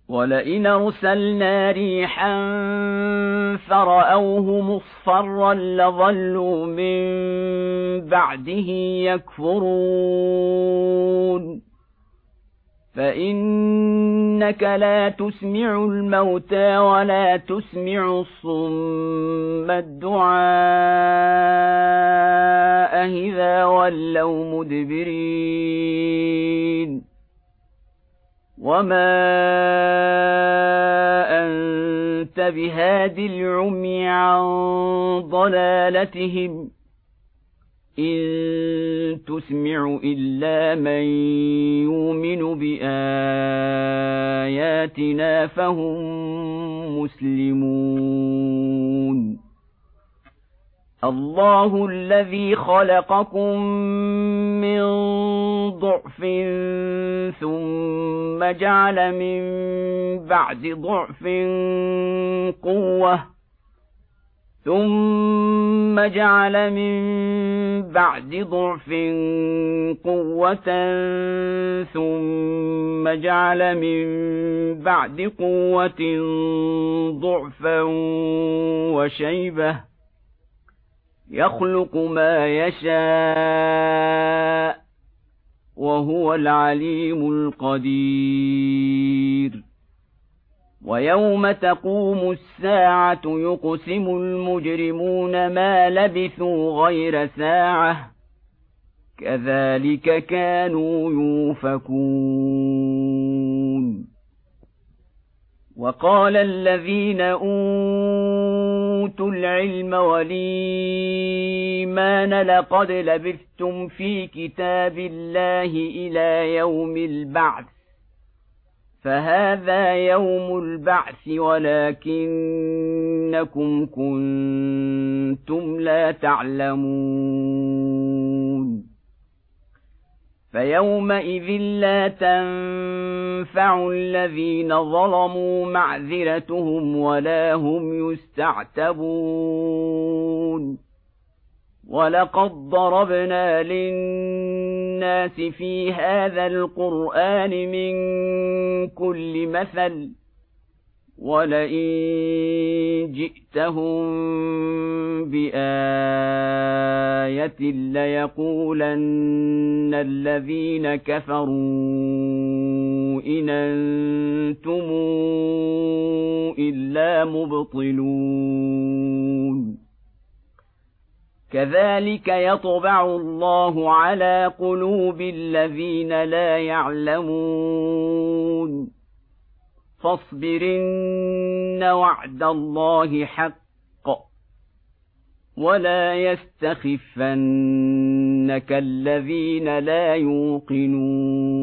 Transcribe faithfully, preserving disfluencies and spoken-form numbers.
ولئن أرسلنا ريحا فرأوه مصفرا لظلوا من بعده يكفرون فإنك لا تسمع الموتى ولا تسمع الصم الدعاء إذا ولوا مدبرين وما أنت بهاد العمي عن ضلالتهم إن تسمع إلا من يؤمن بآياتنا فهم مسلمون الله الذي خلقكم من ضعف ثم جعل من بعد ضعف قوة ثم جعل من بعد ضعف قوة ثم جعل من بعد قوة ضعفا وشيبة يخلق ما يشاء وهو العليم القدير ويوم تقوم الساعة يقسم المجرمون ما لبثوا غير ساعة كذلك كانوا يؤفكون وقال الذين أوتوا العلم والإيمان لقد لبثتم في كتاب الله إلى يوم البعث فهذا يوم البعث ولكنكم كنتم لا تعلمون فيومئذ لا تنفع الذين ظلموا معذرتهم ولا هم يستعتبون ولقد ضربنا للناس في هذا القرآن من كل مثل ولئن جئتهم بآية ليقولن الذين كفروا إن أنتم إلا مبطلون كذلك يطبع الله على قلوب الذين لا يعلمون فاصبرن وعد الله حق ولا يستخفنك الذين لا يوقنون